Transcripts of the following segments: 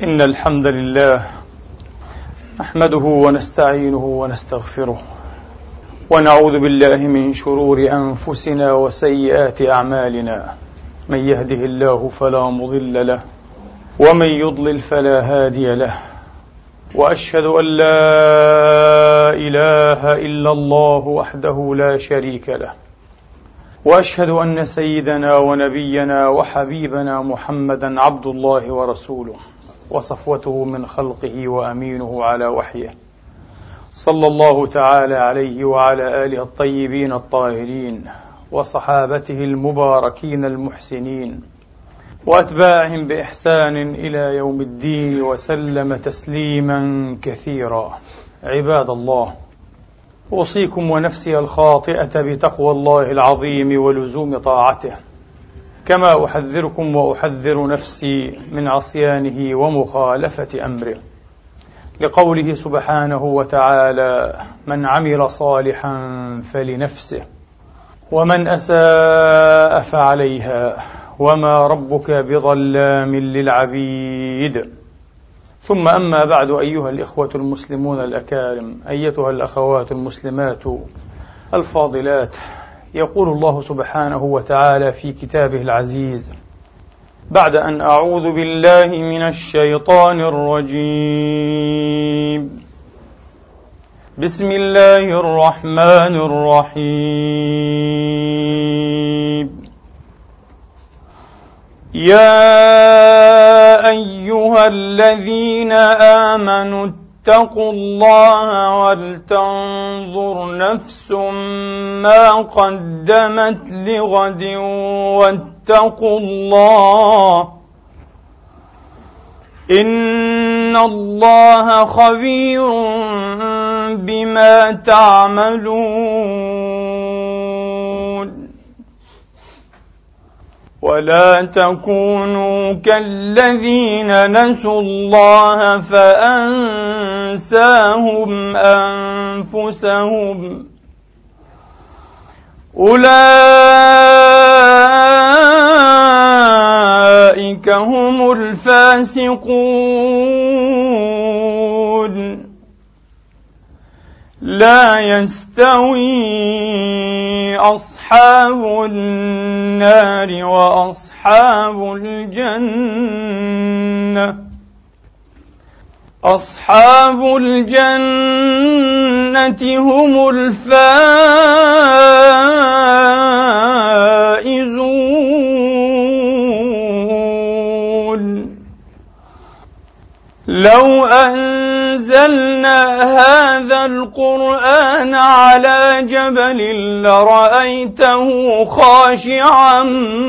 إن الحمد لله نحمده ونستعينه ونستغفره ونعوذ بالله من شرور أنفسنا وسيئات أعمالنا. من يهده الله فلا مضل له ومن يضلل فلا هادي له، وأشهد أن لا إله إلا الله وحده لا شريك له، وأشهد أن سيدنا ونبينا وحبيبنا محمدا عبد الله ورسوله وصفوته من خلقه وأمينه على وحيه، صلى الله تعالى عليه وعلى آله الطيبين الطاهرين وصحابته المباركين المحسنين وأتباعهم بإحسان إلى يوم الدين وسلم تسليما كثيرا. عباد الله، أوصيكم ونفسي الخاطئة بتقوى الله العظيم ولزوم طاعته، كما أحذركم وأحذر نفسي من عصيانه ومخالفة أمره، لقوله سبحانه وتعالى: من عمل صالحا فلنفسه ومن أساء فعليها وما ربك بظلام للعبيد. ثم أما بعد، أيها الإخوة المسلمون الأكارم، أيتها الأخوات المسلمات الفاضلات، يقول الله سبحانه وتعالى في كتابه العزيز بعد أن أعوذ بالله من الشيطان الرجيم: بسم الله الرحمن الرحيم: يا أيها الذين آمنوا اتقوا الله ولتنظر نفس ما قدمت لغد واتقوا الله إن الله خبير بما تعملون. ولا تكونوا كالذين نسوا الله فأنساهم أنفسهم أولئك هم الفاسقون. لا يستوي أصحاب النار وأصحاب الجنة، أصحاب الجنة هم الفائزون. لو أنزلنا هذا القرآن على جبل لرأيته خاشعا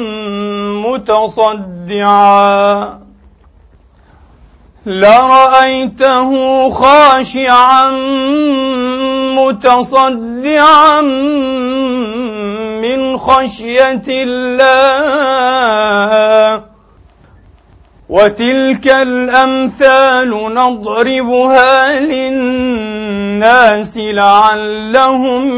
متصدعا من خشية الله. وتلك الأمثال نضربها للناس لعلهم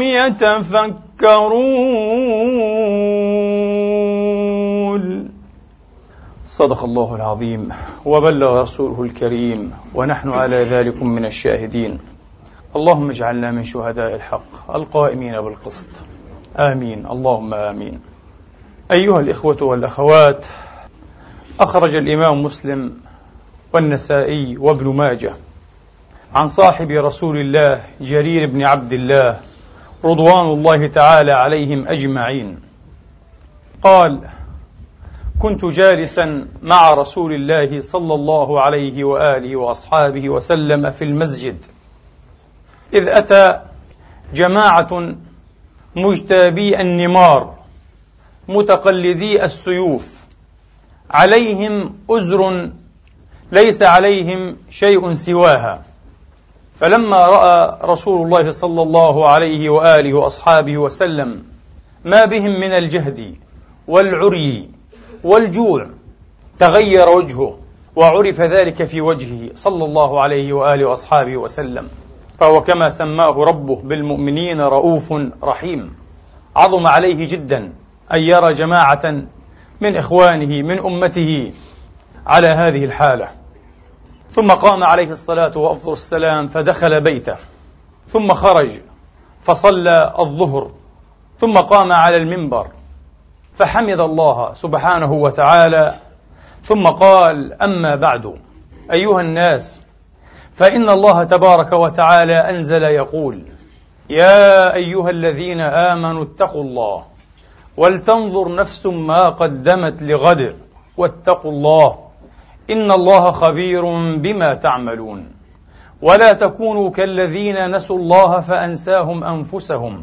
يتفكرون. صدق الله العظيم وبلغ رسوله الكريم، ونحن على ذلك من الشاهدين. اللهم اجعلنا من شهداء الحق القائمين بالقسط، آمين اللهم آمين. أيها الإخوة والأخوات، أخرج الإمام مسلم والنسائي وابن ماجه عن صاحب رسول الله جرير بن عبد الله رضوان الله تعالى عليهم أجمعين قال: كنت جالسا مع رسول الله صلى الله عليه وآله وأصحابه وسلم في المسجد، إذ أتى جماعة مجتابي النمار متقلدي السيوف، عليهم أزر ليس عليهم شيء سواها. فلما رأى رسول الله صلى الله عليه وآله وأصحابه وسلم ما بهم من الجهد والعري والجوع تغير وجهه، وعرف ذلك في وجهه صلى الله عليه وآله وأصحابه وسلم، فهو كما سماه ربه بالمؤمنين رؤوف رحيم. عظم عليه جدا أن يرى جماعة من إخوانه من أمته على هذه الحالة. ثم قام عليه الصلاة وأفضل السلام فدخل بيته، ثم خرج فصلى الظهر، ثم قام على المنبر فحمد الله سبحانه وتعالى، ثم قال: أما بعد أيها الناس، فإن الله تبارك وتعالى أنزل يقول: يا أيها الذين آمنوا اتقوا الله ولتنظر نفس ما قدمت لغد واتقوا الله إن الله خبير بما تعملون، ولا تكونوا كالذين نسوا الله فأنساهم أنفسهم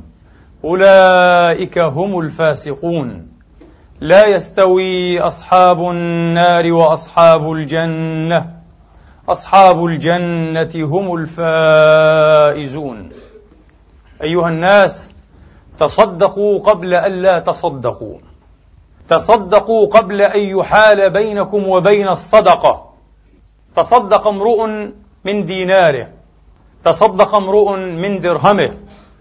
أولئك هم الفاسقون، لا يستوي أصحاب النار وأصحاب الجنة، أصحاب الجنة هم الفائزون. أيها الناس، تصدقوا قبل أن لا تصدقوا، تصدقوا قبل أن يحال بينكم وبين الصدقة. تصدق امرؤ من ديناره، تصدق امرؤ من درهمه،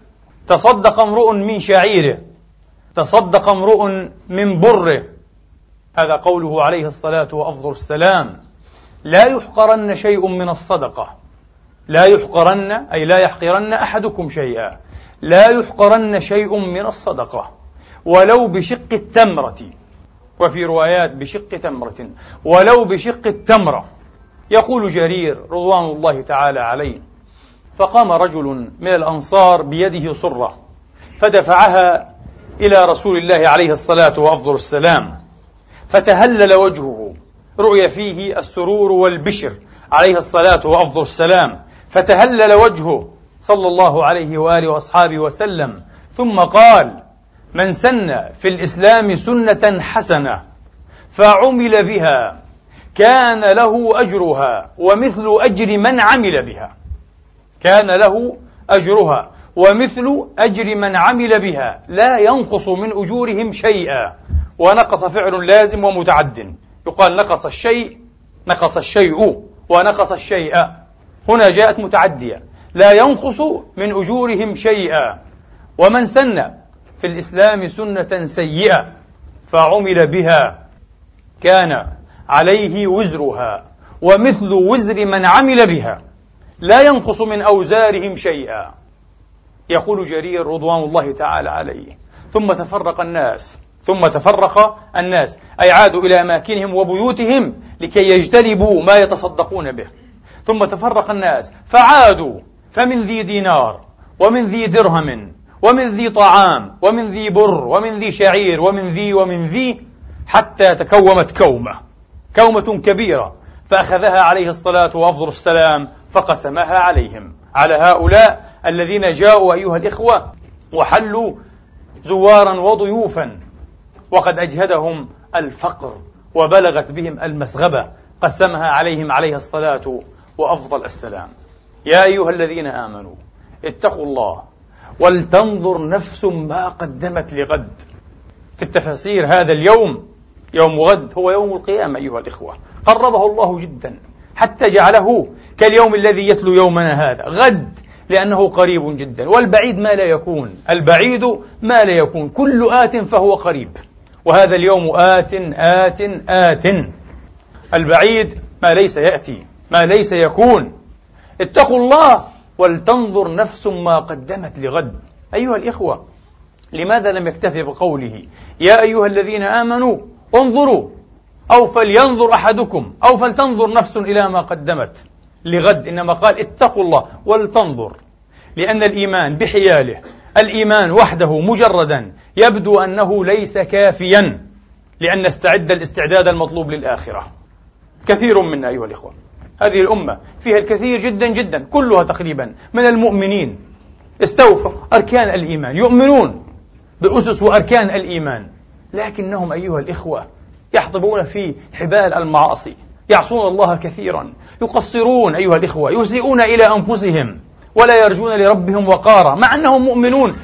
تصدق امرؤ من شعيره، تصدق امرؤ من بره. هذا قوله عليه الصلاة وأفضل السلام: لا يحقرن شيء من الصدقة، لا يحقرن أي لا يحقرن أحدكم شيئا، لا يحقرن شيء من الصدقة ولو بشق التمرة، وفي روايات بشق تمرة، ولو بشق التمرة. يقول جرير رضوان الله تعالى عليه: فقام رجل من الأنصار بيده صرة فدفعها إلى رسول الله عليه الصلاة وأفضل السلام، فتهلل وجهه، رؤي فيه السرور والبشر عليه الصلاة وأفضل السلام، فتهلل وجهه صلى الله عليه وآله وأصحابه وسلم، ثم قال: من سن في الإسلام سنة حسنة فعمل بها كان له أجرها ومثل أجر من عمل بها، كان له أجرها ومثل أجر من عمل بها لا ينقص من أجورهم شيئا. ونقص فعل لازم ومتعد، يقال نقص الشيء، نقص الشيء، ونقص الشيء، هنا جاءت متعدية، لا ينقص من أجورهم شيئا. ومن سن في الإسلام سنة سيئة فعمل بها كان عليه وزرها ومثل وزر من عمل بها لا ينقص من أوزارهم شيئا. يقول جرير رضوان الله تعالى عليه: ثم تفرق الناس أي عادوا إلى أماكنهم وبيوتهم لكي يجتنبوا ما يتصدقون به. ثم تفرق الناس فعادوا، فمن ذي دينار ومن ذي درهم ومن ذي طعام ومن ذي بر ومن ذي شعير ومن ذي حتى تكومت كومة كبيرة، فأخذها عليه الصلاة وأفضل السلام فقسمها عليهم، على هؤلاء الذين جاءوا أيها الإخوة وحلوا زوارا وضيوفا وقد أجهدهم الفقر وبلغت بهم المسغبة، قسمها عليهم عليه الصلاة وأفضل السلام. يا أيها الذين آمنوا اتقوا الله ولتنظر نفس ما قدمت لغد. في التفاسير هذا اليوم يوم غد هو يوم القيامة أيها الإخوة، قربه الله جدا حتى جعله كاليوم الذي يتلو يومنا هذا غد، لأنه قريب جدا، والبعيد ما لا يكون، البعيد ما لا يكون، كل آت فهو قريب، وهذا اليوم آت. البعيد ما ليس يأتي، ما ليس يكون. اتقوا الله ولتنظر نفس ما قدمت لغد. أيها الإخوة، لماذا لم يكتفي بقوله يا أيها الذين آمنوا انظروا، أو فلينظر أحدكم، أو فلتنظر نفس إلى ما قدمت لغد، إنما قال اتقوا الله ولتنظر، لأن الإيمان بحياله، الإيمان وحده مجردا يبدو أنه ليس كافيا لأن نستعد الاستعداد المطلوب للآخرة. كثير منا أيها الإخوة، هذه الأمة فيها الكثير جدا جدا، كلها تقريبا من المؤمنين استوفوا أركان الإيمان، يؤمنون بأسس وأركان الإيمان، لكنهم أيها الإخوة يحطبون في حبال المعاصي، يعصون الله كثيرا، يقصرون أيها الإخوة، يسيئون إلى أنفسهم، ولا يرجون لربهم وقارا، مع أنهم مؤمنون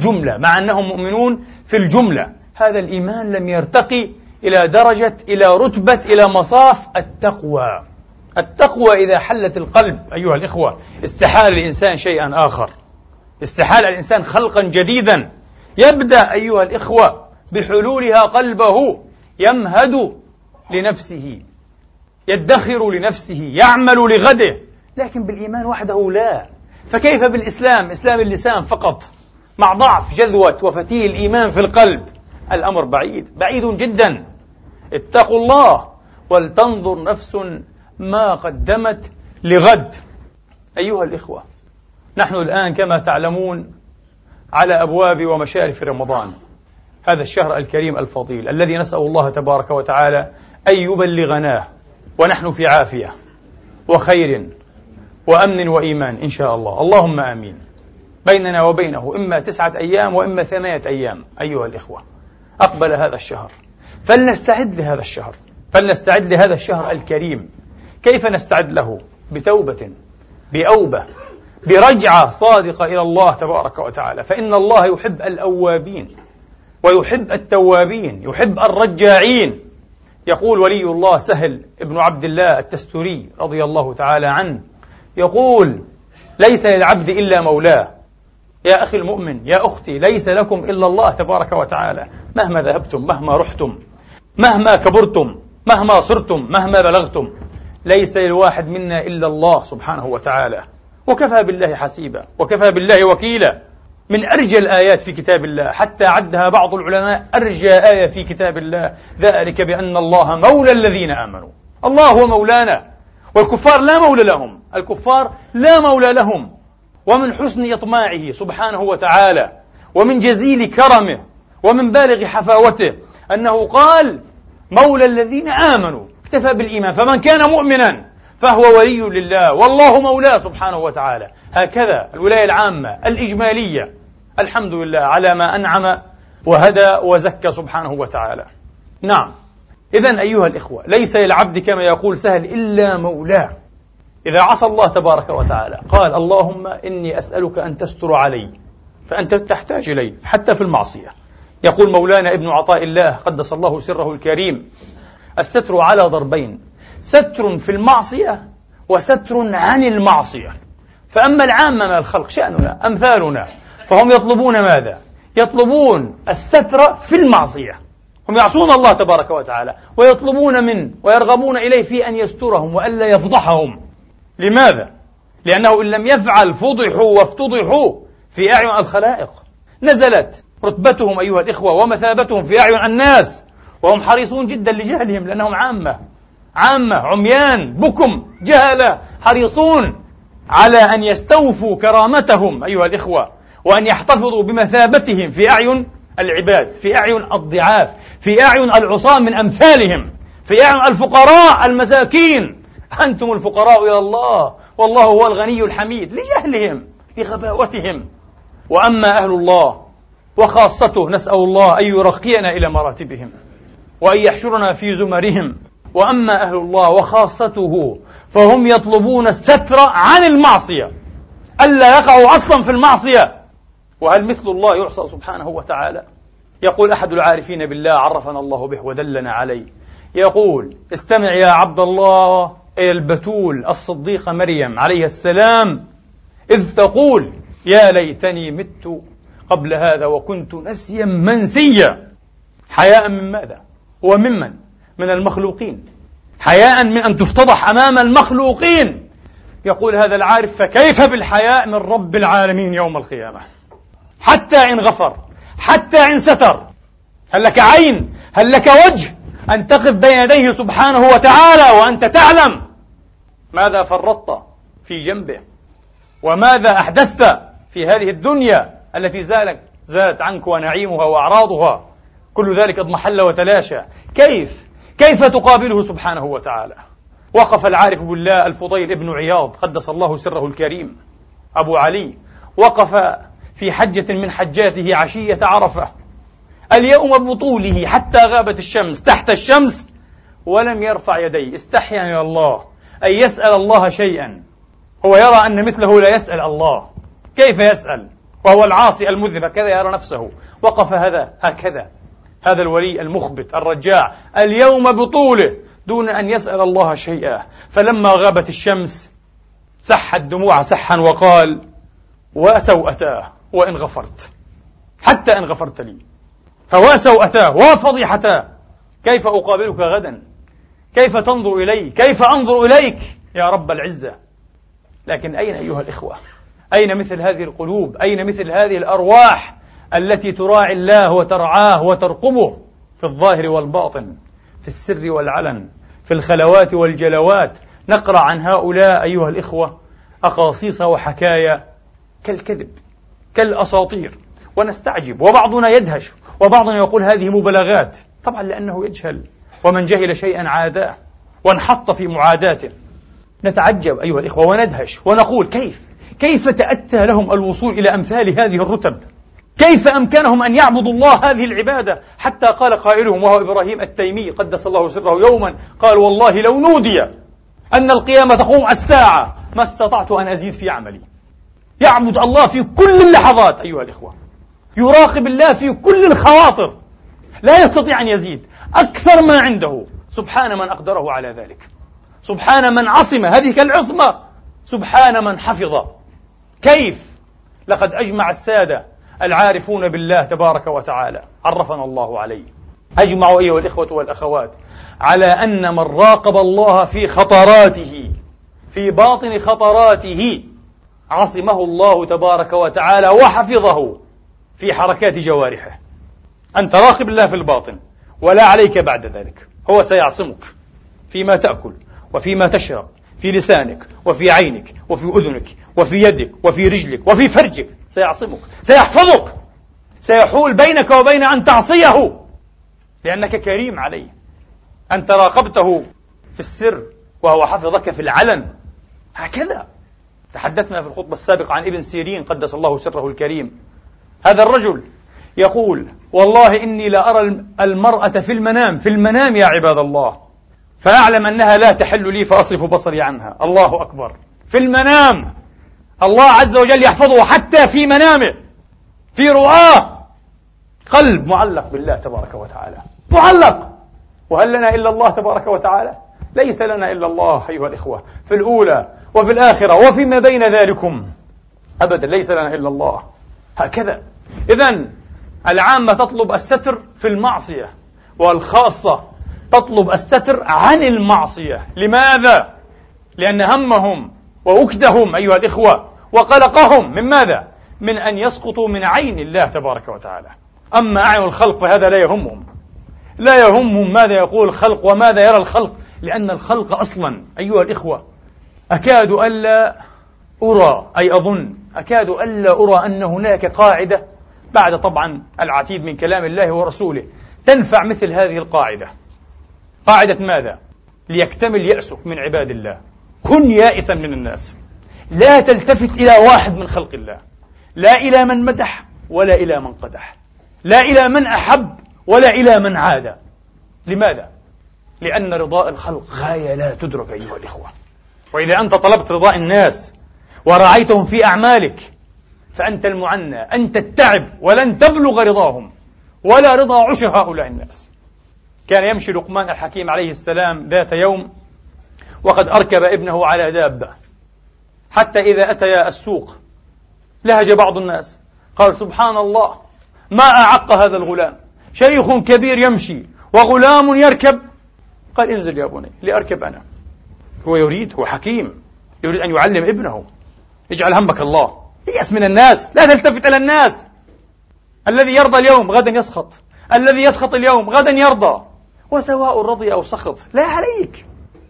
في الجملة. هذا الإيمان لم يرتقي إلى درجة، إلى رتبة، إلى مصاف التقوى. التقوى إذا حلت القلب أيها الإخوة استحال الإنسان شيئا آخر، استحال الإنسان خلقا جديدا، يبدأ أيها الإخوة بحلولها قلبه يمهد لنفسه يدخر لنفسه، يعمل لغده، لكن بالإيمان وحده لا. فكيف بالإسلام؟ إسلام اللسان فقط مع ضعف جذوة وفتيل الإيمان في القلب. الأمر بعيد جدا. اتقوا الله ولتنظر نفس ما قدمت لغد. أيها الإخوة، نحن الآن كما تعلمون على أبواب ومشارف رمضان، هذا الشهر الكريم الفضيل الذي نسأل الله تبارك وتعالى أن يبلغناه ونحن في عافية وخير وأمن وإيمان إن شاء الله، اللهم آمين. بيننا وبينه إما 9 أيام وإما 8 أيام. أيها الإخوة، أقبل هذا الشهر، فلنستعد لهذا الشهر الكريم. كيف نستعد له؟ بتوبة، بأوبة، برجعة صادقة إلى الله تبارك وتعالى، فإن الله يحب الأوابين ويحب التوابين، يحب الرجاعين. يقول ولي الله سهل ابن عبد الله التستري رضي الله تعالى عنه، يقول: ليس للعبد إلا مولاه. يا أخي المؤمن، يا أختي، ليس لكم إلا الله تبارك وتعالى، مهما ذهبتم، مهما رحتم، مهما كبرتم، مهما صرتم، مهما بلغتم، ليس للواحد منا إلا الله سبحانه وتعالى، وكفى بالله حسيبا وكفى بالله وكيلا. من أرجى الآيات في كتاب الله، حتى عدها بعض العلماء أرجى آية في كتاب الله، ذلك بأن الله مولى الذين آمنوا. الله هو مولانا، والكفار لا مولى لهم، الكفار لا مولى لهم. ومن حسن إطماعه سبحانه وتعالى ومن جزيل كرمه ومن بالغ حفاوته أنه قال: مولى الذين آمنوا. اكتفى بالإيمان، فمن كان مؤمنا فهو ولي لله والله مولاه سبحانه وتعالى. هكذا الولاية العامة الإجمالية. الحمد لله على ما أنعم وهدى وزكى سبحانه وتعالى. نعم، إذن أيها الإخوة، ليس للعبد كما يقول سهل إلا مولاه. إذا عصى الله تبارك وتعالى قال: اللهم إني أسألك أن تستر علي، فأنت تحتاج إلي حتى في المعصية. يقول مولانا ابن عطاء الله قدس الله سره الكريم: الستر على ضربين، ستر في المعصية وستر عن المعصية. فأما العامة من الخلق شأننا أمثالنا، فهم يطلبون ماذا؟ يطلبون الستر في المعصية، هم يعصون الله تبارك وتعالى ويطلبون منه ويرغبون إليه في أن يسترهم وألا يفضحهم. لماذا؟ لأنه إن لم يفعل فضحوا وافتضحوا في أعين الخلائق، نزلت رتبتهم أيها الإخوة ومثابتهم في أعين الناس، وهم حريصون جدا لجهلهم، لأنهم عامة عميان بكم جهلة، حريصون على أن يستوفوا كرامتهم أيها الإخوة، وأن يحتفظوا بمثابتهم في أعين العباد، في أعين الضعاف، في أعين العصاة من أمثالهم، في أعين الفقراء المساكين. أنتم الفقراء إلى الله والله هو الغني الحميد، لجهلهم لغباوتهم. وأما أهل الله وخاصته، نسأل الله أن يرقينا إلى مراتبهم وأن يحشرنا في زمرهم. وأما أهل الله وخاصته فهم يطلبون الستر عن المعصية، ألا يقعوا أصلا في المعصية. وهل مثل الله يعصى سبحانه وتعالى؟ يقول أحد العارفين بالله عرفنا الله به ودلنا عليه، يقول: استمع يا عبد الله إلى البتول الصديقة مريم عليه السلام إذ تقول: يا ليتني مت قبل هذا وكنت نسيا منسيا. حياء من ماذا؟ وممن؟ من المخلوقين، حياء من أن تفتضح أمام المخلوقين. يقول هذا العارف: فكيف بالحياء من رب العالمين يوم القيامة؟ حتى إن غفر، حتى إن ستر، هل لك عين؟ هل لك وجه أن تقف بين يديه سبحانه وتعالى وأنت تعلم ماذا فرطت في جنبه وماذا أحدثت في هذه الدنيا التي زالت عنك ونعيمها وأعراضها، كل ذلك اضمحل وتلاشى. كيف تقابله سبحانه وتعالى؟ وقف العارف بالله الفضيل ابن عياض قدس الله سره الكريم أبو علي، وقف في حجة من حجاته عشية عرفة اليوم بطوله حتى غابت الشمس تحت الشمس، ولم يرفع يديه، استحيا من الله أن يسأل الله شيئا، هو يرى أن مثله لا يسأل الله. كيف يسأل وهو العاصي المذنب؟ هكذا يرى نفسه. وقف هكذا هذا الولي المخبت الرجاع اليوم بطوله دون أن يسأل الله شيئا. فلما غابت الشمس سح الدموع سحا وقال: وسوءتاه وإن غفرت، حتى إن غفرت لي، فوسوءتاه وفضيحتاه، كيف أقابلك غدا كيف تنظر إلي؟ كيف أنظر إليك يا رب العزة؟ لكن أين أيها الإخوة؟ أين مثل هذه القلوب؟ أين مثل هذه الأرواح التي تراعي الله وترعاه وترقبه في الظاهر والباطن، في السر والعلن، في الخلوات والجلوات؟ نقرأ عن هؤلاء أيها الإخوة أقاصيص وحكايا كالكذب، كالأساطير، ونستعجب، وبعضنا يدهش، وبعضنا يقول هذه مبالغات، طبعا لأنه يجهل، ومن جهل شيئا عاداه وانحط في معاداته. نتعجب أيها الإخوة وندهش ونقول كيف تأتى لهم الوصول إلى أمثال هذه الرتب؟ كيف أمكنهم أن يعبدوا الله هذه العبادة؟ حتى قال قائلهم وهو إبراهيم التيمي قدس الله سره يوما، قال والله لو نودي أن القيامة تقوم الساعة ما استطعت أن أزيد في عملي. يعبد الله في كل اللحظات أيها الإخوة، يراقب الله في كل الخواطر، لا يستطيع أن يزيد أكثر ما عنده. سبحان من أقدره على ذلك، سبحان من عصم هذه كالعصمة، سبحان من حفظ. كيف؟ لقد أجمع السادة العارفون بالله تبارك وتعالى، عرفنا الله عليه، أجمعوا أيها الإخوة والأخوات على أن من راقب الله في خطراته، في باطن خطراته، عصمه الله تبارك وتعالى وحفظه في حركات جوارحه. أنت راقب الله في الباطن ولا عليك بعد ذلك، هو سيعصمك فيما تأكل وفيما تشرب، في لسانك وفي عينك وفي أذنك وفي يدك وفي رجلك وفي فرجك، سيعصمك، سيحفظك، سيحول بينك وبين أن تعصيه لأنك كريم عليه. أنت راقبته في السر وهو حفظك في العلن. هكذا تحدثنا في الخطبة السابقة عن ابن سيرين قدس الله سره الكريم. هذا الرجل يقول والله إني لا أرى المرأة في المنام يا عباد الله، فأعلم أنها لا تحل لي فأصرف بصري عنها. الله أكبر، في المنام الله عز وجل يحفظه حتى في منامه، في رؤاه، قلب معلق بالله تبارك وتعالى، معلق. وهل لنا إلا الله تبارك وتعالى؟ ليس لنا إلا الله أيها الإخوة، في الأولى وفي الآخرة وفيما بين ذلكم، أبدا ليس لنا إلا الله. هكذا. إذن العامة تطلب الستر في المعصية، والخاصة تطلب الستر عن المعصية. لماذا؟ لأن همهم ووكدهم أيها الإخوة وقلقهم من ماذا؟ من أن يسقطوا من عين الله تبارك وتعالى. أما أعين الخلق فهذا لا يهمهم، لا يهمهم ماذا يقول الخلق وماذا يرى الخلق، لأن الخلق أصلا أيها الإخوة أكاد ألا أرى، أي أظن أكاد ألا أرى أن هناك قاعدة بعد طبعا العتيد من كلام الله ورسوله تنفع مثل هذه القاعدة. قاعدة ماذا؟ ليكتمل يأسك من عباد الله. كن يائسا من الناس، لا تلتفت إلى واحد من خلق الله، لا إلى من مدح ولا إلى من قدح، لا إلى من أحب ولا إلى من عاد. لماذا؟ لأن رضاء الخلق غاية لا تدرك أيها الإخوة. وإذا أنت طلبت رضاء الناس ورعيتهم في أعمالك فأنت المعنى، أنت التعب، ولن تبلغ رضاهم ولا رضا عشر هؤلاء الناس. كان يمشي لقمان الحكيم عليه السلام ذات يوم وقد أركب ابنه على دابة، حتى إذا أتيا السوق لهج بعض الناس، قال سبحان الله ما أعق هذا الغلام، شيخ كبير يمشي وغلام يركب. قال انزل يا بني لأركب أنا. هو حكيم، يريد أن يعلم ابنه اجعل همك الله، يأس من الناس، لا تلتفت إلى الناس. الذي يرضى اليوم غدا يسخط، الذي يسخط اليوم غدا يرضى، وسواء رضي أو سخط لا عليك.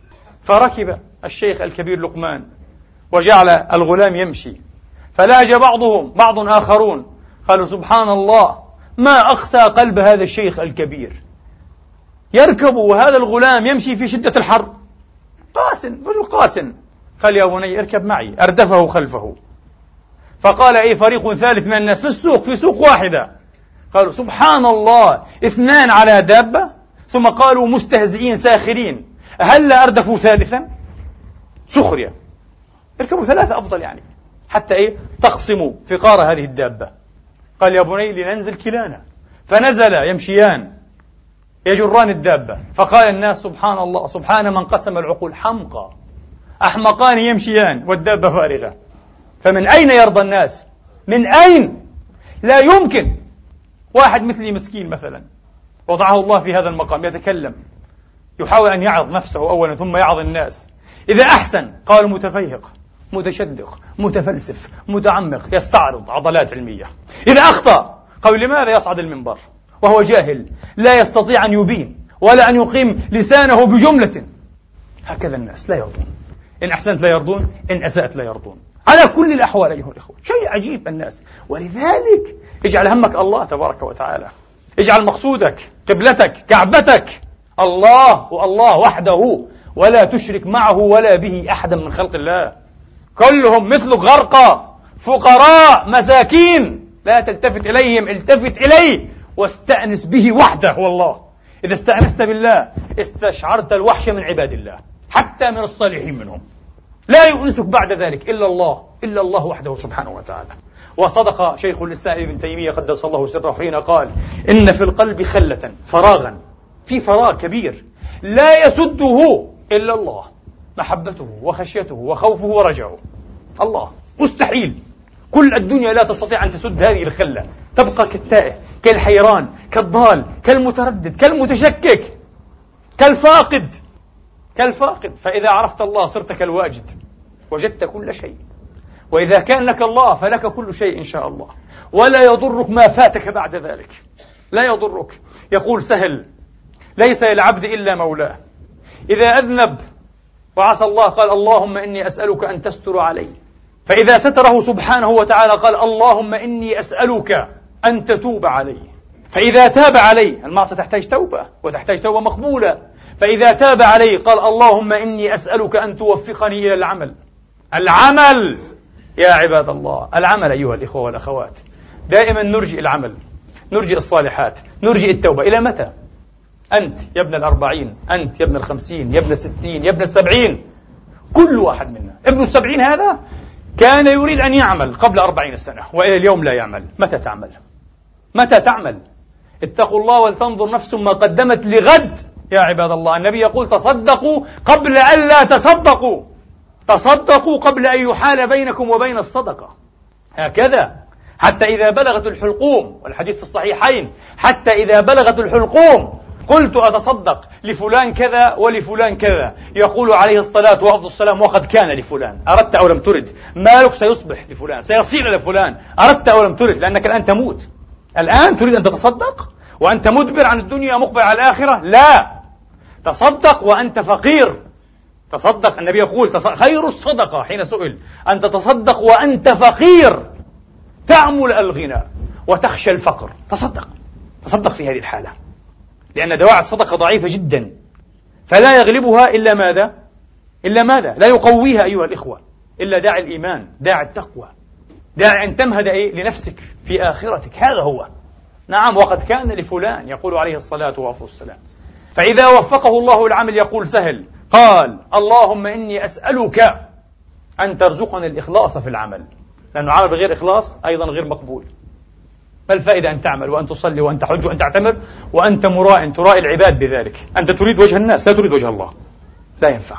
فركب الشيخ الكبير لقمان وجعل الغلام يمشي، فلاج بعض آخرون قالوا سبحان الله ما أقسى قلب هذا الشيخ الكبير، يركب وهذا الغلام يمشي في شدة الحر. رجل قاسٍ. قال يا بني اركب معي، أردفه خلفه. فقال أي فريق ثالث من الناس في سوق واحدة، قالوا سبحان الله 2 على دابة. ثم قالوا مستهزئين ساخرين هل أردفوا ثالثا؟ سخرية، اركبوا 3 أفضل يعني حتى تقسموا فقار هذه الدابة. قال يا بني لننزل كلانا، فنزل يمشيان يجران الدابة. فقال الناس سبحان الله، سبحان من قسم العقول، حمقى أحمقان يمشيان والدابة فارغة. فمن أين يرضى الناس؟ من أين؟ لا يمكن. واحد مثلي مسكين مثلا وضعه الله في هذا المقام يتكلم يحاول أن يعظ نفسه أولا ثم يعظ الناس. إذا أحسن قال متفيهق، متشدق، متفلسف، متعمق، يستعرض عضلات علمية. إذا أخطأ قال لماذا يصعد المنبر وهو جاهل لا يستطيع أن يبين ولا أن يقيم لسانه بجملة. هكذا الناس لا يرضون، إن أحسنت لا يرضون، إن أسأت لا يرضون، على كل الأحوال أيها الإخوة. شيء عجيب الناس. ولذلك اجعل همك الله تبارك وتعالى، اجعل مقصودك قبلتك كعبتك الله والله وحده، ولا تشرك معه ولا به أحدا من خلق الله. كلهم مثلك غرقى، فقراء، مساكين، لا تلتفت إليهم، التفت إليه واستأنس به وحده. والله إذا استأنست بالله استشعرت الوحش من عباد الله، حتى من الصالحين منهم. لا يؤنسك بعد ذلك إلا الله، إلا الله وحده سبحانه وتعالى. وصدق شيخ الإسلام ابن تيمية قدس الله سره حين قال إن في القلب خلة، فراغا، في فراغ كبير لا يسده إلا الله، محبته وخشيته وخوفه ورجعه. الله مستحيل، كل الدنيا لا تستطيع أن تسد هذه الخلة، تبقى كالتائه، كالحيران، كالضال، كالمتردد، كالمتشكك، كالفاقد. فإذا عرفت الله صرت كالواجد، وجدت كل شيء. وإذا كان لك الله فلك كل شيء إن شاء الله، ولا يضرك ما فاتك بعد ذلك، لا يضرك. يقول سهل ليس للعبد إلا مولاه، إذا أذنب وعصى الله قال اللهم إني أسألك أن تستر علي، فإذا ستره سبحانه وتعالى قال اللهم إني أسألك أن تتوب علي، فإذا تاب عليه، المعصية تحتاج توبة وتحتاج توبة مقبولة، فإذا تاب عليه قال اللهم إني أسألك أن توفقني إلى العمل يا عباد الله، العمل أيها الإخوة والأخوات. دائما نرجئ العمل، نرجئ الصالحات، نرجئ التوبة. إلى متى؟ أنت يا ابن 40، أنت يا ابن 50، يا ابن 60، يا ابن 70، كل واحد منا. ابن 70 هذا كان يريد أن يعمل قبل 40 سنة وإلى اليوم لا يعمل. متى تعمل؟ متى تعمل؟ اتقوا الله ولتنظر نفس ما قدمت لغد يا عباد الله. النبي يقول تصدقوا قبل أن لا تصدقوا، تصدقوا قبل أن يحال بينكم وبين الصدقة. هكذا حتى إذا بلغت الحلقوم، والحديث في الصحيحين، حتى إذا بلغت الحلقوم قلت أتصدق لفلان كذا ولفلان كذا، يقول عليه الصلاة والسلام وقد كان لفلان، أردت أو لم ترد؟ مالك سيصبح لفلان، سيصير لفلان، أردت أو لم ترد؟ لأنك الآن تموت. الآن تريد أن تتصدق وأنت مدبر عن الدنيا مقبل على الآخرة؟ لا، تصدق وأنت فقير. تصدق، النبي يقول خير الصدقة حين سئل أن تتصدق وأنت فقير، تأمل الغنى وتخشى الفقر. تصدق في هذه الحالة، لأن دواعي الصدقة ضعيفة جدا، فلا يغلبها إلا ماذا؟ لا يقويها أيها الإخوة إلا داعي الإيمان، داعي التقوى، داعي أن تمهد لنفسك في آخرتك. هذا هو. نعم، وقد كان لفلان، يقول عليه الصلاة والسلام. فإذا وفقه الله العمل يقول سهل، قال اللهم إني أسألك أن ترزقني الإخلاص في العمل، لأنه عمل بغير إخلاص أيضا غير مقبول. ما الفائدة أن تعمل وأن تصلي وأن تحج وأن تعتمر وأنت مراء ترائي العباد بذلك؟ أنت تريد وجه الناس لا تريد وجه الله. لا ينفع،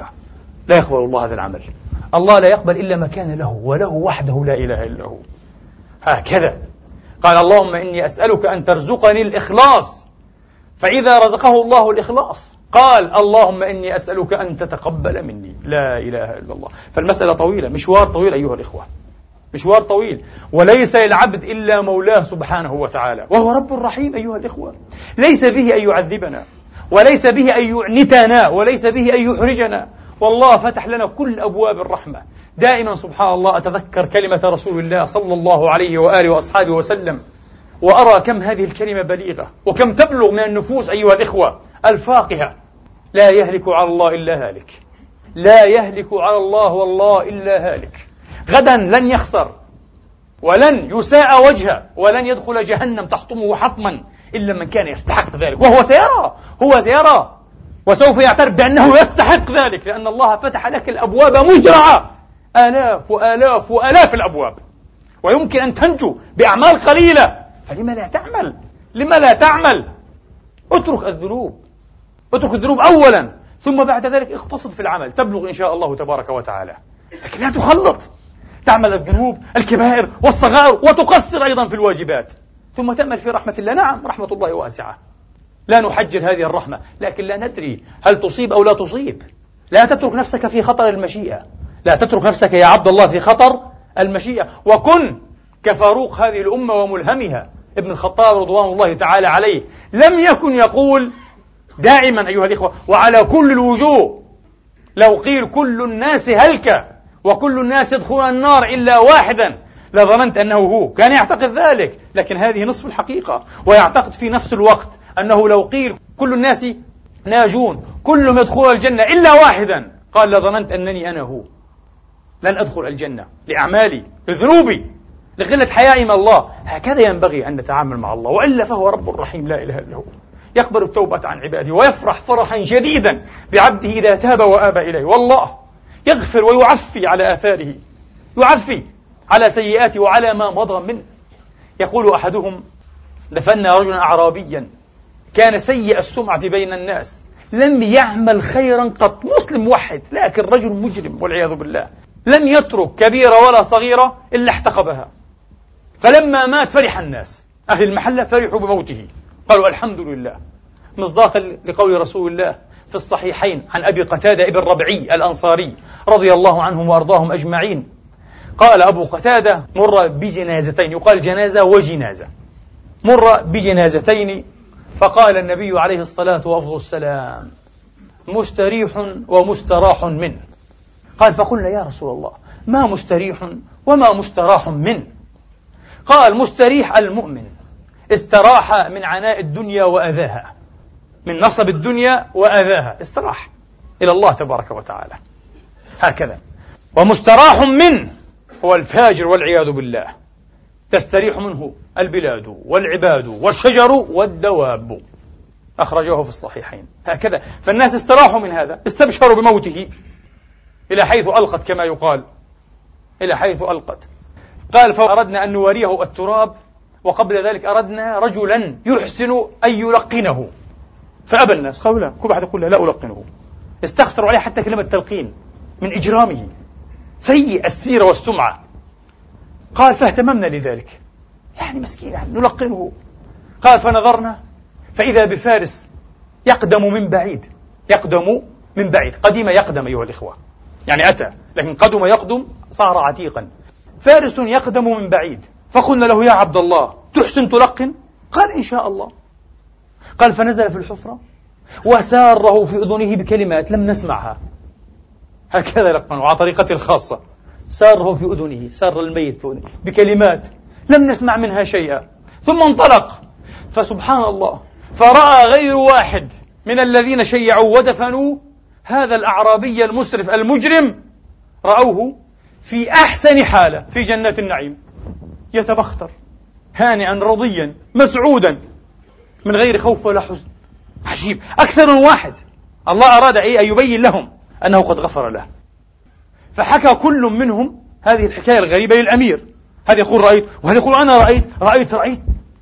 لا يقبل الله هذا العمل. الله لا يقبل إلا ما كان له، وله وحده لا إله إلا هو. هكذا قال اللهم إني أسألك أن ترزقني الإخلاص، فإذا رزقه الله الإخلاص قال اللهم إني أسألك أن تتقبل مني. لا إله إلا الله. فالمسألة طويلة، مشوار طويل أيها الإخوة، مشوار طويل. وليس للعبد إلا مولاه سبحانه وتعالى، وهو رب رحيم أيها الإخوة. ليس به أن يعذبنا، وليس به أن يعنتنا، وليس به أن يحرجنا. والله فتح لنا كل أبواب الرحمة. دائما سبحان الله أتذكر كلمة رسول الله صلى الله عليه وآله وأصحابه وسلم، وأرى كم هذه الكلمة بليغة، وكم تبلغ من النفوس أيها الإخوة الفاقهة. لا يهلك على الله إلا هالك، لا يهلك على الله والله إلا هالك. غدا لن يخسر ولن يساء وجهه ولن يدخل جهنم تحطمه حطما إلا من كان يستحق ذلك، وهو سيرى وسوف يعترف بأنه يستحق ذلك، لأن الله فتح لك الأبواب مجرعة، آلاف وآلاف وآلاف الأبواب، ويمكن أن تنجو بأعمال قليلة. فلما لا تعمل؟ اترك الذنوب أولا، ثم بعد ذلك اقتصد في العمل، تبلغ إن شاء الله تبارك وتعالى. لكن لا تخلط، تعمل الذنوب الكبائر والصغائر وتقصر أيضا في الواجبات، ثم تأمل في رحمة الله. نعم، رحمة الله واسعة، لا نحجر هذه الرحمة، لكن لا ندري هل تصيب أو لا تصيب. لا تترك نفسك في خطر المشيئة، لا تترك نفسك يا عبد الله في خطر المشيئة، وكن كفاروق هذه الأمة وملهمها ابن الخطاب رضوان الله تعالى عليه. لم يكن يقول دائما أيها الإخوة وعلى كل الوجوه: لو قيل كل الناس هلك وكل الناس يدخلون النار إلا واحدا لظننت أنه هو. كان يعتقد ذلك، لكن هذه نصف الحقيقة. ويعتقد في نفس الوقت أنه لو قيل كل الناس ناجون كلهم يدخلون الجنة إلا واحدا، قال لظننت أنني أنا هو، لن أدخل الجنة لأعمالي لذنوبي لقلة حيائي من الله. هكذا ينبغي أن نتعامل مع الله، وإلا فهو رب رحيم لا إله إلا هو، يقبل التوبة عن عباده ويفرح فرحا شديدا بعبده إذا تاب وآب إليه. والله يغفر ويعفي على آثاره، يعفي على سيئاته وعلى ما مضى منه. يقول أحدهم: دفنا رجلا أعرابيا كان سيء السمعة بين الناس، لم يعمل خيرا قط، مسلم موحد، لكن رجل مجرم والعياذ بالله، لم يترك كبيرة ولا صغيرة إلا احتقبها. فلما مات فرح الناس، أهل المحلة فرحوا بموته، قالوا الحمد لله، مصداقا لقول رسول الله في الصحيحين عن أبي قتادة ابن ربعي الأنصاري رضي الله عنهم وأرضاهم أجمعين. قال أبو قتادة: مر بجنازتين، يقال جنازة وجنازة، مر بجنازتين فقال النبي عليه الصلاة والسلام: مستريح ومستراح منه. قال: فقلنا يا رسول الله ما مستريح وما مستراح منه؟ قال: مستريح المؤمن استراح من عناء الدنيا وأذاها، من نصب الدنيا وأذاها، استراح إلى الله تبارك وتعالى، هكذا. ومستراح منه هو الفاجر والعياذ بالله، تستريح منه البلاد والعباد والشجر والدواب، أخرجه في الصحيحين، هكذا. فالناس استراحوا من هذا، استبشروا بموته إلى حيث ألقت، كما يقال، إلى حيث ألقت. قال: فأردنا أن نواريه التراب، وقبل ذلك أردنا رجلا يحسن أن يلقنه، فأبى الناس، قالوا لا، كل واحد يقول لا ألقنه، استخسروا عليه حتى كلمة تلقين من إجرامه، سيء السيرة والسمعة. قال: فاهتممنا لذلك، يعني مسكين يعني نلقنه. قال: فنظرنا فإذا بفارس يقدم من بعيد، يقدم من بعيد، قديم يقدم أيها الإخوة، يعني أتى، لكن قدم يقدم صار عتيقا، فارس يقدم من بعيد. فقلنا له: يا عبد الله تحسن تلقن؟ قال: إن شاء الله. قال: فنزل في الحفرة وساره في أذنه بكلمات لم نسمعها، هكذا لقنه على طريقته الخاصة، ساره في أذنه، سار الميت في أذنه بكلمات لم نسمع منها شيئا، ثم انطلق. فسبحان الله، فرأى غير واحد من الذين شيعوا ودفنوا هذا الأعرابي المسرف المجرم، رأوه في أحسن حالة في جنات النعيم، يتبختر هانئا رضيا مسعودا من غير خوف ولا حزن. عجيب، أكثر من واحد الله أراد أن يبين لهم أنه قد غفر له. فحكى كل منهم هذه الحكاية الغريبة للأمير، هذا يقول رأيت، وهذا يقول أنا رأيت.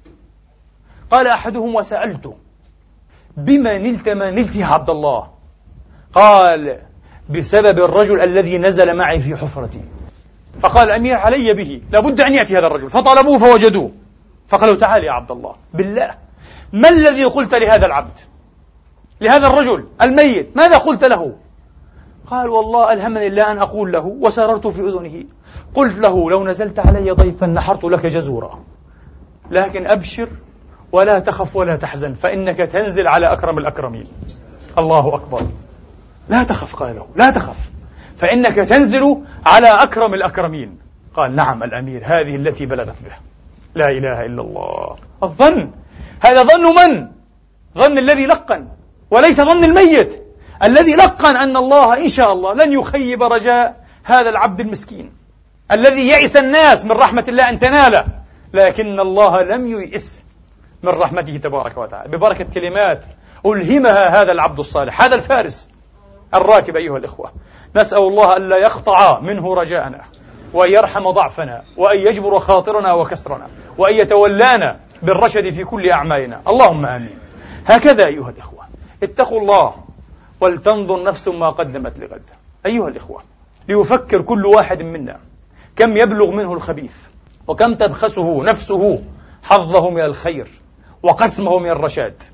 قال أحدهم: وسألته: بما نلت ما نلت يا عبد الله؟ قال: بسبب الرجل الذي نزل معي في حفرتي. فقال الأمير: علي به، لابد أن يأتي هذا الرجل. فطلبوه فوجدوه، فقالوا: تعال يا عبد الله بالله، ما الذي قلت لهذا العبد، لهذا الرجل الميت، ماذا قلت له؟ قال: والله ألهمني الله أن أقول له، وسررت في أذنه، قلت له: لو نزلت علي ضيفا نحرت لك جزورا، لكن أبشر ولا تخف ولا تحزن، فإنك تنزل على أكرم الأكرمين. الله أكبر، لا تخف، قال له: لا تخف، فإنك تنزل على أكرم الأكرمين. قال: نعم الأمير، هذه التي بلغت به. لا إله إلا الله. الظن، هذا ظن من؟ ظن الذي لقن، وليس ظن الميت الذي لقن أن الله إن شاء الله لن يخيب رجاء هذا العبد المسكين الذي يئس الناس من رحمة الله أن تناله، لكن الله لم ييئس من رحمته تبارك وتعالى ببركة كلمات ألهمها هذا العبد الصالح، هذا الفارس الراكب. أيها الإخوة، نسأل الله ألا يقطع منه رجاءنا، وأن يرحم ضعفنا، وأن يجبر خاطرنا وكسرنا، وأن يتولانا بالرشد في كل أعمالنا، اللهم آمين. هكذا أيها الإخوة، اتقوا الله ولتنظر نفس ما قدمت لغد. أيها الإخوة، ليفكر كل واحد منا كم يبلغ منه الخبيث، وكم تبخسه نفسه حظه من الخير وقسمه من الرشاد.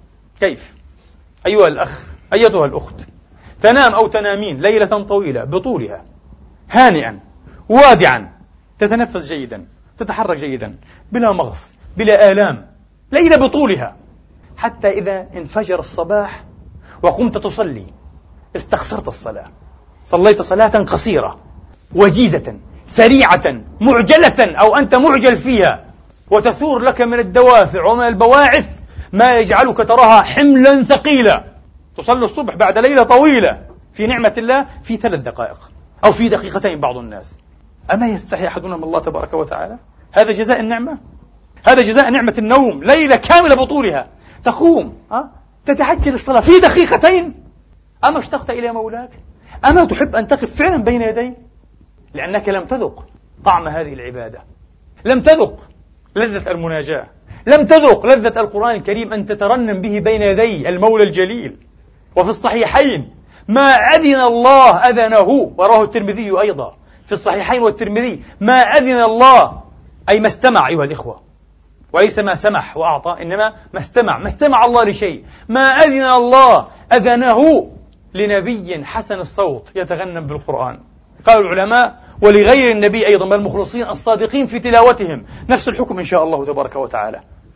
كيف؟ أيها الأخ، أيتها الأخت، تنام أو تنامين ليلة طويلة بطولها هانئا وادعا، تتنفس جيدا، تتحرك جيدا، بلا مغص، بلا آلام، ليلة بطولها، حتى إذا انفجر الصباح وقمت تصلي استخسرت الصلاة، صليت صلاة قصيرة وجيزة سريعة معجلة أو أنت معجل فيها، وتثور لك من الدوافع ومن البواعث ما يجعلك تراها حملا ثقيلا. تصلي الصبح بعد ليلة طويلة في نعمة الله في 3 دقائق أو في دقيقتين بعض الناس. أما يستحي أحدنا من الله تبارك وتعالى؟ هذا جزاء النعمة؟ هذا جزاء نعمة النوم ليلة كاملة بطولها، تقوم تتعجل الصلاة في دقيقتين. أما اشتقت إلى مولاك؟ أما تحب أن تقف فعلا بين يديه؟ لأنك لم تذق طعم هذه العبادة، لم تذق لذة المناجاة، لم تذق لذة القرآن الكريم أن تترنم به بين يدي المولى الجليل. وفي الصحيحين ما أذن الله أذنه، وراه الترمذي أيضا في الصحيحين والترمذي، ما أذن الله أي ما استمع أيها الإخوة، وليس ما سمح وأعطى، إنما ما استمع الله لشيء، ما أذن الله أذنه لنبي حسن الصوت يتغنم بالقرآن. قال العلماء ولغير النبي أيضا، بل المخلصين الصادقين في تلاوتهم نفس الحكم إن شاء الله تبارك وتعالى.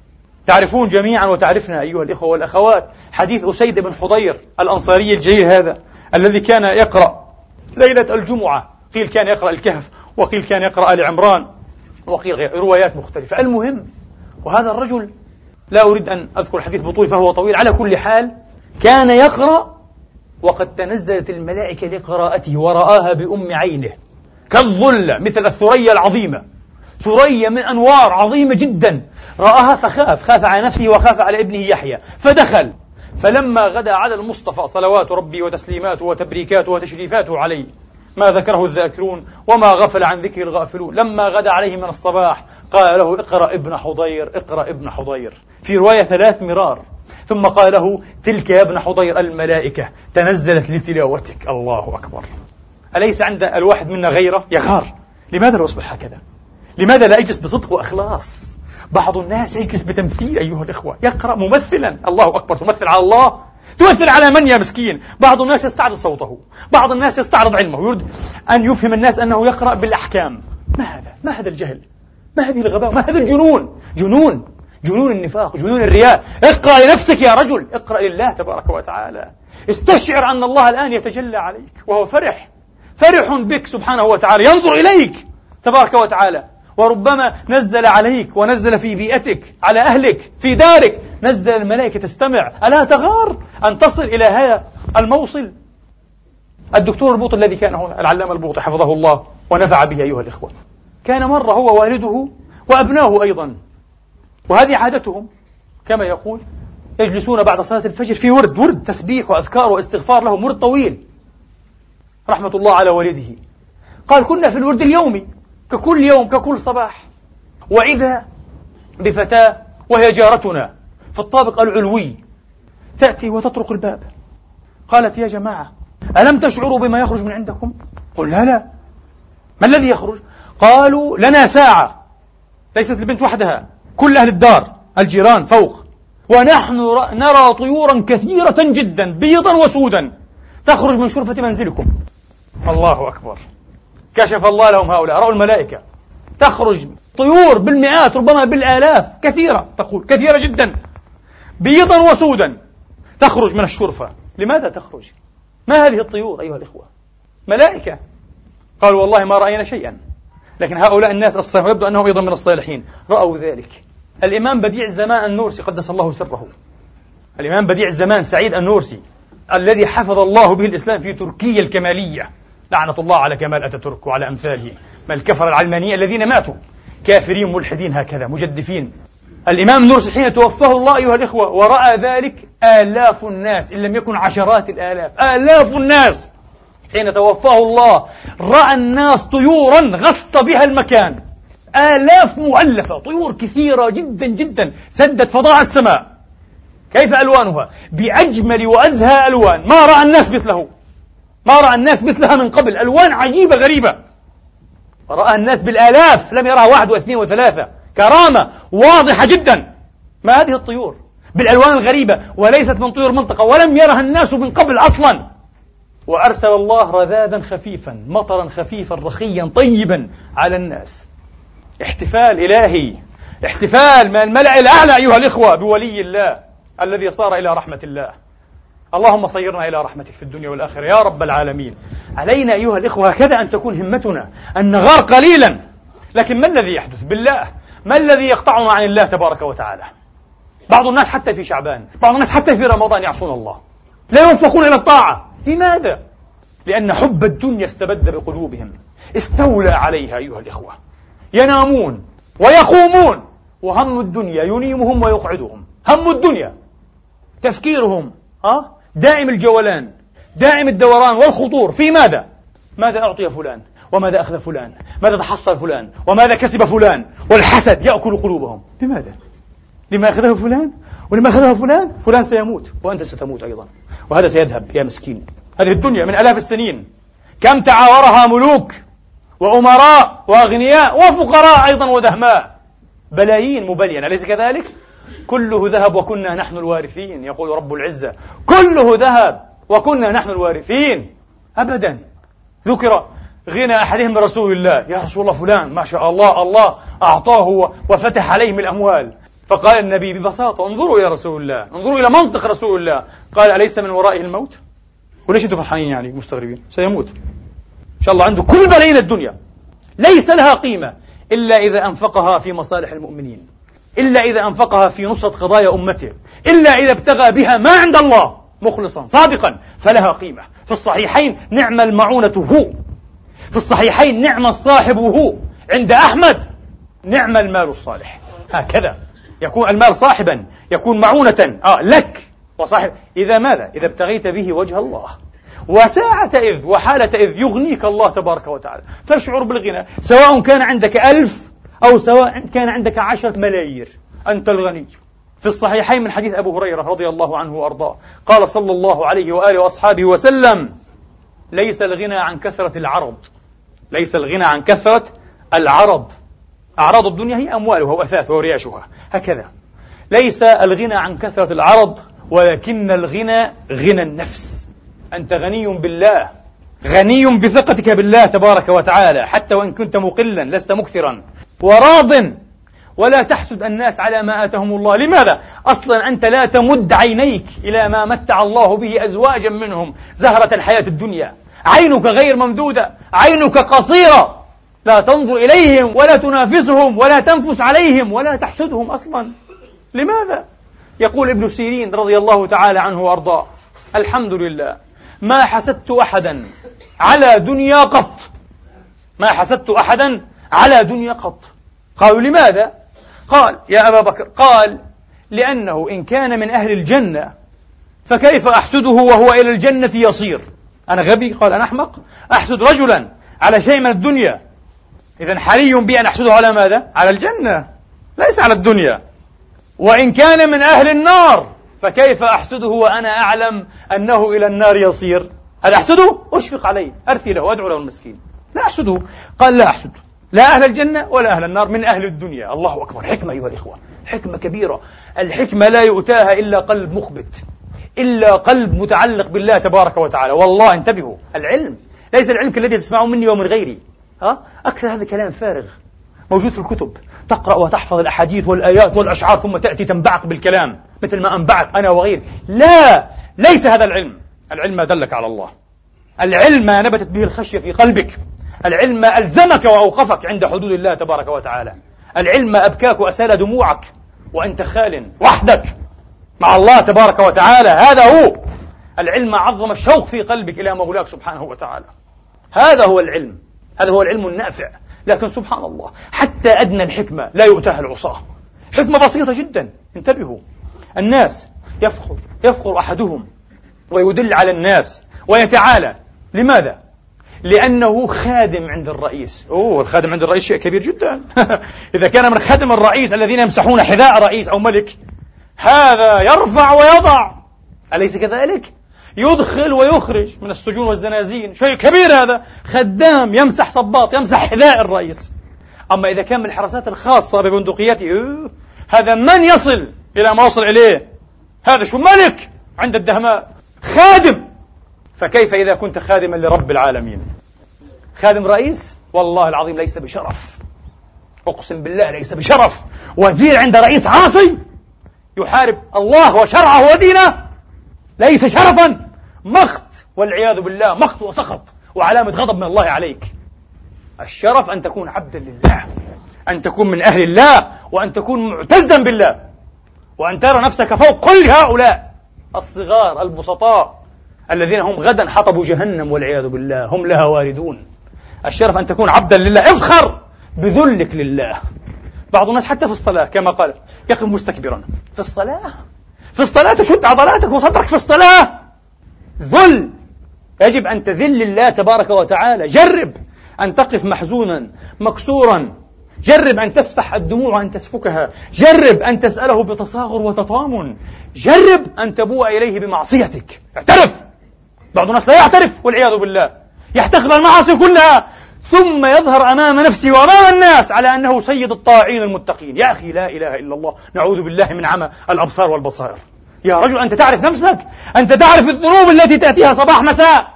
تعرفون جميعا وتعرفنا أيها الإخوة والأخوات حديث أسيد بن حضير الأنصاري الجليل هذا، الذي كان يقرأ ليلة الجمعة، قيل كان يقرأ الكهف، وقيل كان يقرأ آل عمران، وقيل غير، روايات مختلفة. المهم، وهذا الرجل لا أريد أن أذكر الحديث بطول فهو طويل، على كل حال كان يقرأ وقد تنزلت الملائكة لقراءته ورآها بأم عينه كالظلة، مثل الثريا العظيمة، ثريا من أنوار عظيمة جدا، رآها خاف على نفسه وخاف على ابنه يحيى، فدخل. فلما غدا على المصطفى صلوات ربي وتسليماته وتبريكاته وتشريفاته عليه ما ذكره الذاكرون وما غفل عن ذكر الغافلون، لما غدا عليه من الصباح قال له اقرأ ابن حضير، اقرأ ابن حضير، في رواية 3 مرار، ثم قال له تلك يا ابن حضير الملائكة تنزلت لتلاوتك. الله أكبر. أليس عند الواحد منا غيره يغار؟ لماذا لا أصبح هكذا؟ لماذا لا أجلس بصدق وإخلاص؟ بعض الناس يجلس بتمثيل أيها الإخوة، يقرأ ممثلا. الله أكبر، تمثل على الله؟ تمثل على من يا مسكين؟ بعض الناس يستعرض صوته، بعض الناس يستعرض علمه، يريد أن يفهم الناس أنه يقرأ بالأحكام. ما هذا الجهل؟ ما هذه الغباء؟ ما هذا الجنون؟ جنون النفاق، جنون الرياء. اقرأ لنفسك يا رجل، اقرأ لله تبارك وتعالى، استشعر أن الله الآن يتجلى عليك وهو فرح بك سبحانه وتعالى، ينظر إليك تبارك وتعالى، وربما نزل عليك ونزل في بيئتك على أهلك في دارك، نزل الملائكة تستمع. ألا تغار أن تصل إلى هذا الموصل؟ الدكتور البوطي الذي كان هنا، العلامة البوطي حفظه الله ونفع به أيها الإخوة، كان مرة هو والده وأبناه أيضا، وهذه عادتهم كما يقول، يجلسون بعد صلاة الفجر في ورد تسبيح وأذكار واستغفار لهم، ورد طويل رحمة الله على والده. قال كنا في الورد اليومي ككل يوم ككل صباح، وإذا بفتاة وهي جارتنا في الطابق العلوي تأتي وتطرق الباب، قالت يا جماعة ألم تشعروا بما يخرج من عندكم؟ قلنا لا. ما الذي يخرج؟ قالوا لنا ساعة، ليست البنت وحدها، كل أهل الدار الجيران فوق، ونحن نرى طيورا كثيرة جدا بيضا وسودا تخرج من شرفة منزلكم. الله أكبر. كشف الله لهم هؤلاء، رأوا الملائكة تخرج طيور بالمئات ربما بالآلاف، كثيرة، تقول كثيرة جدا، بيضا وسودا تخرج من الشرفة. لماذا تخرج؟ ما هذه الطيور أيها الإخوة؟ ملائكة. قالوا والله ما رأينا شيئا، لكن هؤلاء الناس الصالحين يبدو أنهم أيضا من الصالحين رأوا ذلك. الإمام بديع الزمان النورسي قدس الله سره، الإمام بديع الزمان سعيد النورسي الذي حفظ الله به الإسلام في تركيا الكمالية، لعنة الله على كمال أتاتورك وعلى أمثاله من الكفر العلمانية الذين ماتوا كافرين ملحدين هكذا مجدفين. الإمام النورسي حين توفاه الله أيها الإخوة ورأى ذلك آلاف الناس، إن لم يكن عشرات الآلاف، آلاف الناس حين توفاه الله رأى الناس طيورا غص بها المكان، آلاف مؤلفة، طيور كثيرة جدا جدا سدت فضاء السماء. كيف ألوانها؟ بأجمل وأزهى ألوان، ما رأى الناس مثله، ما رأى الناس مثلها من قبل، ألوان عجيبة غريبة، رأى الناس بالآلاف، لم يرها 1 و2 و3، كرامة واضحة جدا. ما هذه الطيور؟ بالألوان الغريبة وليست من طيور منطقة ولم يرها الناس من قبل أصلا. وأرسل الله رذاذا خفيفا، مطرا خفيفا رخيا طيبا على الناس. احتفال إلهي، احتفال من الملأ الأعلى أيها الإخوة بولي الله الذي صار إلى رحمة الله. اللهم صيرنا إلى رحمتك في الدنيا والآخرة يا رب العالمين. علينا أيها الإخوة هكذا أن تكون همتنا، أن نغار قليلا. لكن ما الذي يحدث بالله؟ ما الذي يقطعنا عن الله تبارك وتعالى؟ بعض الناس حتى في شعبان، بعض الناس حتى في رمضان يعصون الله، لا يوفقون إلى الطاعة. لماذا؟ لأن حب الدنيا استبد بقلوبهم، استولى عليها أيها الإخوة. ينامون ويقومون وهم الدنيا ينيمهم ويقعدهم. هم الدنيا، تفكيرهم دائم الجولان، دائم الدوران والخطور في ماذا؟ ماذا أعطي فلان؟ وماذا أخذ فلان؟ ماذا تحصل فلان؟ وماذا كسب فلان؟ والحسد يأكل قلوبهم. لماذا؟ لما أخذه فلان ولما أخذه فلان. فلان سيموت وأنت ستموت أيضا، وهذا سيذهب يا مسكين. هذه الدنيا من آلاف السنين كم تعاورها ملوك وأمراء وأغنياء وفقراء أيضا ودهماء، بلايين مبلينة، أليس كذلك؟ كله ذهب وكنا نحن الوارثين، يقول رب العزة كله ذهب وكنا نحن الوارثين. أبدا. ذكر غنى أحدهم برسول الله، يا رسول الله فلان ما شاء الله الله أعطاه وفتح عليه من الأموال. فقال النبي ببساطة انظروا إلى رسول الله، انظروا إلى منطق رسول الله. قال أليس من ورائه الموت؟ وليش أنتم فرحانين يعني مستغربين؟ سيموت إن شاء الله، عنده كل بلايين الدنيا ليس لها قيمة إلا إذا أنفقها في مصالح المؤمنين، إلا إذا أنفقها في نصرة قضايا أمته، إلا إذا ابتغى بها ما عند الله مخلصا صادقا فلها قيمة. في الصحيحين نعم المعونة هو، في الصحيحين نعم الصاحب هو، عند أحمد نعم المال الصالح. هكذا يكون المال صاحبا، يكون معونة لك وصاحب. إذا ماذا؟ إذا ابتغيت به وجه الله. وساعة إذ وحالة إذ يغنيك الله تبارك وتعالى، تشعر بالغنى، سواء كان عندك 1000 أو سواء كان عندك 10 ملايير، أنت الغني. في الصحيحين من حديث أبو هريرة رضي الله عنه وأرضاه قال صلى الله عليه وآله وأصحابه وسلم: ليس الغنى عن كثرة العرض، ليس الغنى عن كثرة العرض. أعراض الدنيا هي أموالها وأثاثها ورياشها، هكذا. ليس الغنى عن كثرة العرض، ولكن الغنى غنى النفس. أنت غني بالله، غني بثقتك بالله تبارك وتعالى، حتى وإن كنت مقلا لست مكثرا، وراض ولا تحسد الناس على ما آتهم الله. لماذا؟ أصلا أنت لا تمد عينيك إلى ما متع الله به أزواجا منهم زهرة الحياة الدنيا. عينك غير ممدودة، عينك قصيرة، لا تنظر إليهم ولا تنافسهم ولا تنفس عليهم ولا تحسدهم أصلا. لماذا؟ يقول ابن سيرين رضي الله تعالى عنه وأرضاه: الحمد لله ما حسدت أحدا على دنيا قط، ما حسدت أحدا على دنيا قط. قالوا: لماذا؟ قال: يا أبا بكر، قال: لأنه إن كان من أهل الجنة فكيف أحسده وهو إلى الجنة يصير؟ أنا غبي؟ قال: أنا أحمق أحسد رجلا على شيء من الدنيا؟ إذن حري بي أن أحسده على ماذا؟ على الجنة، ليس على الدنيا. وإن كان من أهل النار فكيف أحسده وأنا أعلم أنه إلى النار يصير؟ هل أحسده؟ أشفق عليه، أرثي له، أدعو له المسكين، لا أحسده. قال: لا أحسده، لا أهل الجنة ولا أهل النار، من أهل الدنيا. الله أكبر، حكمة أيها الإخوة، حكمة كبيرة. الحكمة لا يؤتاها إلا قلب مخبت، إلا قلب متعلق بالله تبارك وتعالى. والله انتبهوا، العلم ليس العلم الذي تسمعه مني ومن غيري. أكثر هذا كلام فارغ موجود في الكتب، تقرأ وتحفظ الأحاديث والآيات والأشعار ثم تأتي تنبعق بالكلام مثل ما أنبعت أنا وغيري. لا، ليس هذا العلم. العلم ما دلك على الله، العلم ما نبتت به الخشية في قلبك، العلم ما ألزمك وأوقفك عند حدود الله تبارك وتعالى، العلم ما أبكاك وأسال دموعك وأنت خال وحدك مع الله تبارك وتعالى. هذا هو العلم، عظم الشوق في قلبك إلى مولاك سبحانه وتعالى. هذا هو العلم، هذا هو العلم النافع. لكن سبحان الله، حتى أدنى الحكمة لا يؤتاها العصاة. حكمة بسيطة جدا، انتبهوا. الناس يفخر أحدهم ويدل على الناس ويتعالى. لماذا؟ لأنه خادم عند الرئيس. الخادم عند الرئيس شيء كبير جدا. إذا كان من خدم الرئيس الذين يمسحون حذاء رئيس أو ملك، هذا يرفع ويضع، أليس كذلك؟ يدخل ويخرج من السجون والزنازين، شيء كبير. هذا خدام يمسح صباط، يمسح حذاء الرئيس. أما إذا كان من الحراسات الخاصة ببندقيته، هذا من يصل إلى ما وصل إليه هذا شو ملك عند الدهماء، خادم. فكيف إذا كنت خادما لرب العالمين؟ خادم رئيس والله العظيم ليس بشرف، أقسم بالله ليس بشرف. وزير عند رئيس عاصي يحارب الله وشرعه ودينه ليس شرفا، مقت والعياذ بالله، مقت وسخط وعلامة غضب من الله عليك. الشرف أن تكون عبدا لله، أن تكون من أهل الله، وأن تكون معتزا بالله، وأن ترى نفسك فوق كل هؤلاء الصغار البسطاء الذين هم غدا حطب جهنم والعياذ بالله هم لها واردون. الشرف أن تكون عبدا لله، افخر بذلك لله. بعض الناس حتى في الصلاة كما قال يقف مستكبرا في الصلاة، في الصلاة تشد عضلاتك وصدرك في الصلاة، ذل. يجب أن تذل الله تبارك وتعالى. جرب أن تقف محزونا مكسورا، جرب أن تسفح الدموع وأن تسفكها، جرب أن تسأله بتصاغر وتطامن، جرب أن تبوء إليه بمعصيتك. اعترف. بعض الناس لا يعترف والعياذ بالله، يحتقب المعاصي كلها ثم يظهر أمام نفسه وأمام الناس على أنه سيد الطاعين المتقين. يا أخي لا إله إلا الله، نعوذ بالله من عمى الأبصار والبصائر. يا رجل أنت تعرف نفسك، أنت تعرف الذنوب التي تأتيها صباح مساء.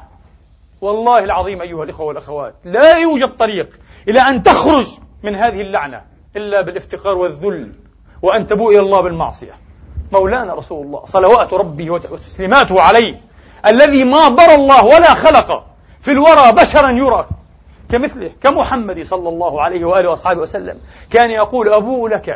والله العظيم أيها الإخوة والأخوات، لا يوجد طريق إلى أن تخرج من هذه اللعنة إلا بالافتقار والذل، وأن تبوء إلى الله بالمعصية. مولانا رسول الله صلوات ربي وتسليماته عليه، الذي ما ضر الله ولا خلق في الورى بشرا يرى كمثله كمحمد صلى الله عليه وآله وأصحابه وسلم، كان يقول أبوء لك،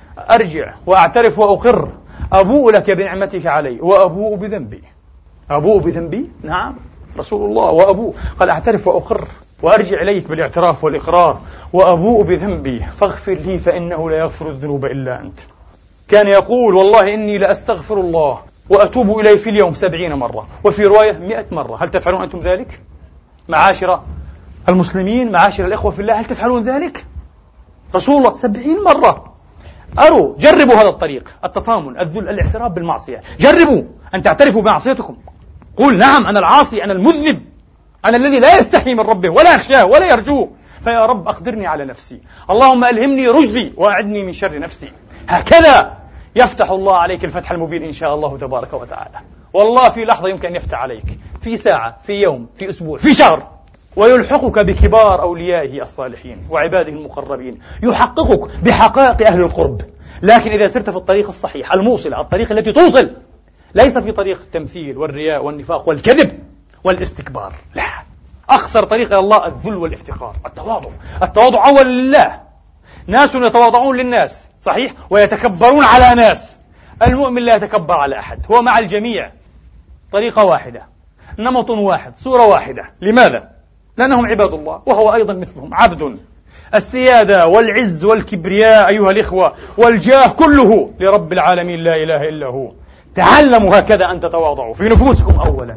أرجع وأعترف وأقر، أبوء لك بنعمتك علي وأبوء بذنبي. أبوء بذنبي؟ نعم رسول الله، وأبوء، قال أعترف وأقر وأرجع إليك بالاعتراف والإقرار، وأبوء بذنبي فاغفر لي فإنه لا يغفر الذنوب إلا أنت. كان يقول والله إني لأستغفر الله وأتوب إليه في اليوم 70 مرة، وفي رواية 100 مرة. هل تفعلون أنتم ذلك؟ معاشر المسلمين، معاشر الإخوة في الله، هل تفعلون ذلك؟ رسول الله 70 مرة. أروا، جربوا هذا الطريق، التطامن، الذل، الاعتراف بالمعصية. جربوا أن تعترفوا بمعصيتكم. قول نعم أنا العاصي، أنا المذنب، أنا الذي لا يستحي من ربه ولا يخشاه ولا يرجوه، فيا رب أقدرني على نفسي، اللهم ألهمني رشدي وأعدني من شر نفسي. هكذا يفتح الله عليك الفتح المبين إن شاء الله تبارك وتعالى. والله في لحظة يمكن أن يفتح عليك، في ساعة، في يوم، في أسبوع، في شهر، ويلحقك بكبار أوليائه الصالحين وعباده المقربين، يحققك بحقائق أهل القرب. لكن إذا سرت في الطريق الصحيح الموصلة، الطريق التي توصل، ليس في طريق التمثيل والرياء والنفاق والكذب والاستكبار، لا، أخسر طريق إلى الله الذل والافتقار، التواضع. التواضع أولا لله. ناس يتواضعون للناس صحيح ويتكبرون على ناس. المؤمن لا يتكبر على أحد، هو مع الجميع، طريقة واحدة، نمط واحد، صورة واحدة. لماذا؟ لأنهم عباد الله وهو أيضا مثلهم عبد. السيادة والعز والكبرياء أيها الإخوة والجاه كله لرب العالمين لا إله إلا هو. تعلموا هكذا أن تتواضعوا في نفوسكم أولا،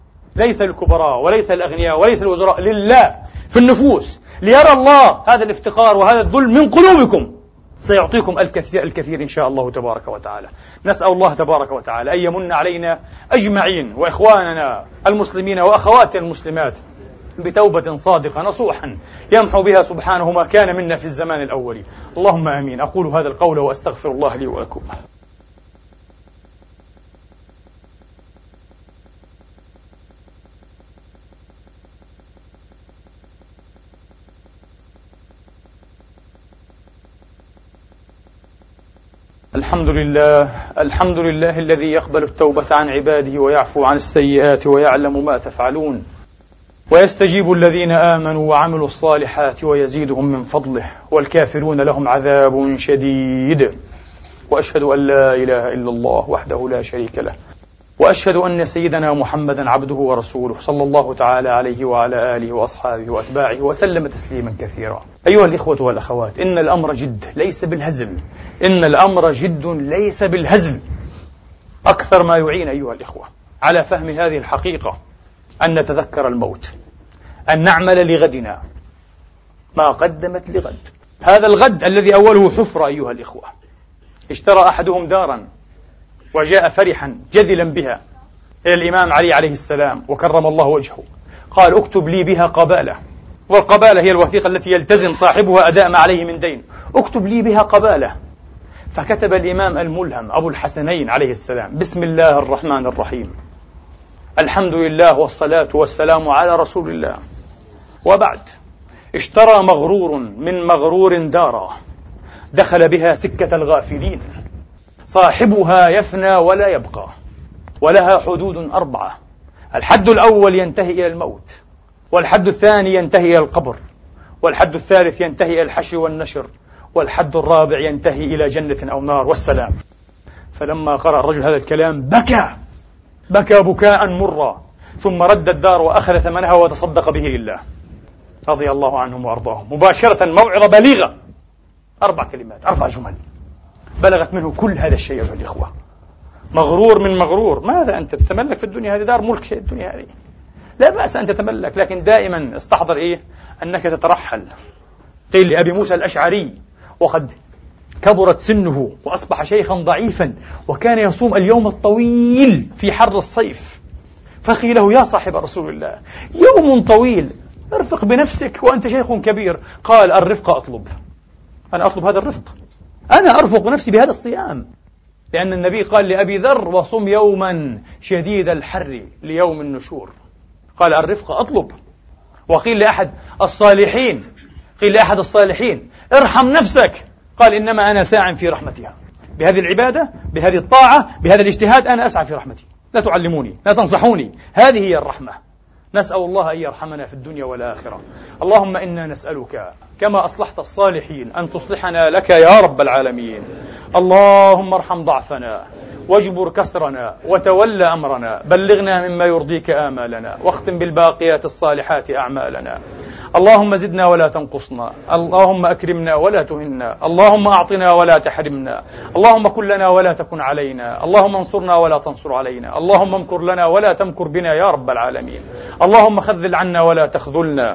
ليس للكبراء وليس للأغنياء وليس للوزراء، لله في النفوس، ليرى الله هذا الافتقار وهذا الذل من قلوبكم. سيعطيكم الكثير إن شاء الله تبارك وتعالى. نسأل الله تبارك وتعالى أن يمن علينا أجمعين وإخواننا المسلمين وأخواتنا المسلمات بتوبة صادقة نصوحا يمحو بها سبحانه ما كان منا في الزمان الأول. اللهم آمين. أقول هذا القول وأستغفر الله لي ولكم. الحمد لله الذي يقبل التوبة عن عباده ويعفو عن السيئات ويعلم ما تفعلون، ويستجيب الذين آمنوا وعملوا الصالحات ويزيدهم من فضله، والكافرون لهم عذاب شديد. وأشهد أن لا إله إلا الله وحده لا شريك له، وأشهد أن سيدنا محمدا عبده ورسوله صلى الله تعالى عليه وعلى آله وأصحابه وأتباعه وسلم تسليما كثيرا. أيها الإخوة والأخوات، إن الأمر جد ليس بالهزل، إن الأمر جد ليس بالهزل. أكثر ما يعين أيها الإخوة على فهم هذه الحقيقة أن نتذكر الموت، أن نعمل لغدنا ما قدمت لغد. هذا الغد الذي أوله حفرة أيها الإخوة. اشترى أحدهم دارا وجاء فرحا جذلا بها إلى الإمام علي عليه السلام وكرم الله وجهه، قال اكتب لي بها قبالة، والقبالة هي الوثيقة التي يلتزم صاحبها أداء ما عليه من دين، اكتب لي بها قبالة فكتب الإمام الملهم أبو الحسنين عليه السلام: بسم الله الرحمن الرحيم، الحمد لله والصلاة والسلام على رسول الله، وبعد. اشترى مغرور من مغرور دارا، دخل بها سكة الغافلين، صاحبها يفنى ولا يبقى، ولها حدود 4: الحد الأول ينتهي إلى الموت، والحد الثاني ينتهي إلى القبر، والحد الثالث ينتهي إلى الحشر والنشر، والحد الرابع ينتهي إلى جنة أو نار والسلام. فلما قرأ الرجل هذا الكلام بكى بكاء مرا، ثم رد الدار وأخذ ثمنها وتصدق به لله، رضي الله عنهم وأرضاهم. مباشرة موعظة بليغة، 4 كلمات، 4 جمل بلغت منه كل هذا الشيء أيها الإخوة. مغرور من مغرور، ماذا أنت تتملك في الدنيا؟ هذه دار ملك الدنيا هذه، لا بأس أن تتملك، لكن دائما استحضر أنك تترحل. قيل لأبي موسى الأشعري وقد كبرت سنه وأصبح شيخا ضعيفا، وكان يصوم اليوم الطويل في حر الصيف، فقيل له: يا صاحب رسول الله، يوم طويل، ارفق بنفسك وأنت شيخ كبير. قال: الرفق أطلب، أنا أطلب هذا الرفق، أنا أرفق نفسي بهذا الصيام، لأن النبي قال لأبي ذر: وصم يوما شديد الحر ليوم النشور. قال: الرفق أطلب. وقيل لأحد الصالحين: ارحم نفسك. قال: إنما أنا ساع في رحمتها، بهذه العبادة، بهذه الطاعة، بهذا الاجتهاد أنا أسعى في رحمتي، لا تعلموني، لا تنصحوني، هذه هي الرحمة. نسأل الله أن يرحمنا في الدنيا والآخرة. اللهم إنا نسألك كما أصلحت الصالحين أن تصلحنا لك يا رب العالمين. اللهم ارحم ضعفنا واجبر كسرنا وتولى أمرنا، بلغنا مما يرضيك آمالنا، واختم بالباقيات الصالحات أعمالنا. اللهم زدنا ولا تنقصنا، اللهم أكرمنا ولا تهنا، اللهم أعطنا ولا تحرمنا، اللهم كن لنا ولا تكن علينا، اللهم انصرنا ولا تنصر علينا، اللهم امكر لنا ولا تمكر بنا يا رب العالمين. اللهم خذل عنا ولا تخذلنا،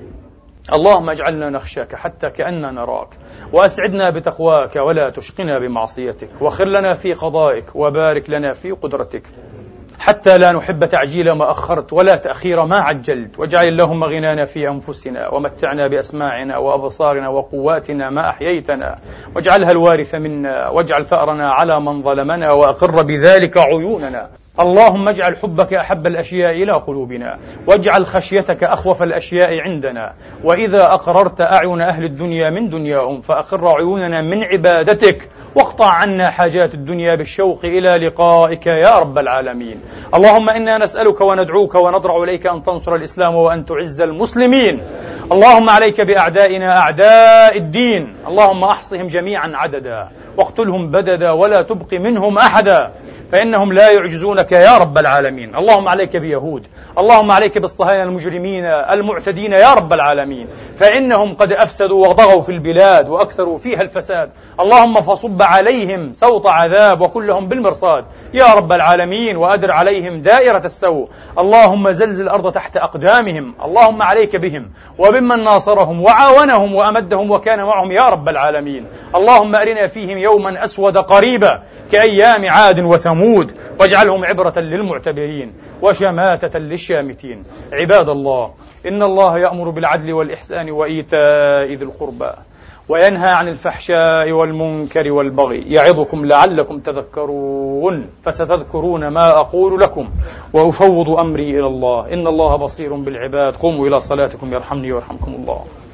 اللهم اجعلنا نخشاك حتى كأننا نراك، وأسعدنا بتقواك ولا تشقنا بمعصيتك، وخر لنا في قضائك وبارك لنا في قدرتك، حتى لا نحب تعجيل ما أخرت ولا تأخير ما عجلت. واجعل اللهم غنانا في أنفسنا، ومتعنا بأسماعنا وأبصارنا وقواتنا ما أحييتنا، واجعلها الوارث منا، واجعل ثأرنا على من ظلمنا، وأقر بذلك عيوننا. اللهم اجعل حبك أحب الأشياء إلى قلوبنا، واجعل خشيتك أخوف الأشياء عندنا، وإذا أقررت أعين أهل الدنيا من دنياهم فأقر عيوننا من عبادتك، واقطع عنا حاجات الدنيا بالشوق إلى لقائك يا رب العالمين. اللهم إنا نسألك وندعوك ونضرع إليك أن تنصر الإسلام وأن تعز المسلمين. اللهم عليك بأعدائنا أعداء الدين، اللهم أحصهم جميعا عددا واقتلهم بددا ولا تبق منهم أحدا، فإنهم لا يعجزونك يا رب العالمين. اللهم عليك بيهود، اللهم عليك بالصهاينة المجرمين المعتدين يا رب العالمين، فإنهم قد أفسدوا وضغوا في البلاد وأكثروا فيها الفساد. اللهم فصب عليهم سوط عذاب وكلهم بالمرصاد يا رب العالمين، وأدر عليهم دائرة السوء. اللهم زلزل الأرض تحت أقدامهم. اللهم عليك بهم وبمن ناصرهم وعاونهم وأمدهم وكان معهم يا رب العالمين. اللهم أرنا فيهم يوما أسود قريبا كأيام عاد وثمود، واجعلهم عبرة للمعتبرين وشماتة للشامتين. عباد الله، إن الله يأمر بالعدل والإحسان وإيتاء ذي القربى، وينهى عن الفحشاء والمنكر والبغي، يعظكم لعلكم تذكرون. فستذكرون ما أقول لكم، وأفوض أمري إلى الله، إن الله بصير بالعباد. قوموا إلى صلاتكم يرحمني ويرحمكم الله.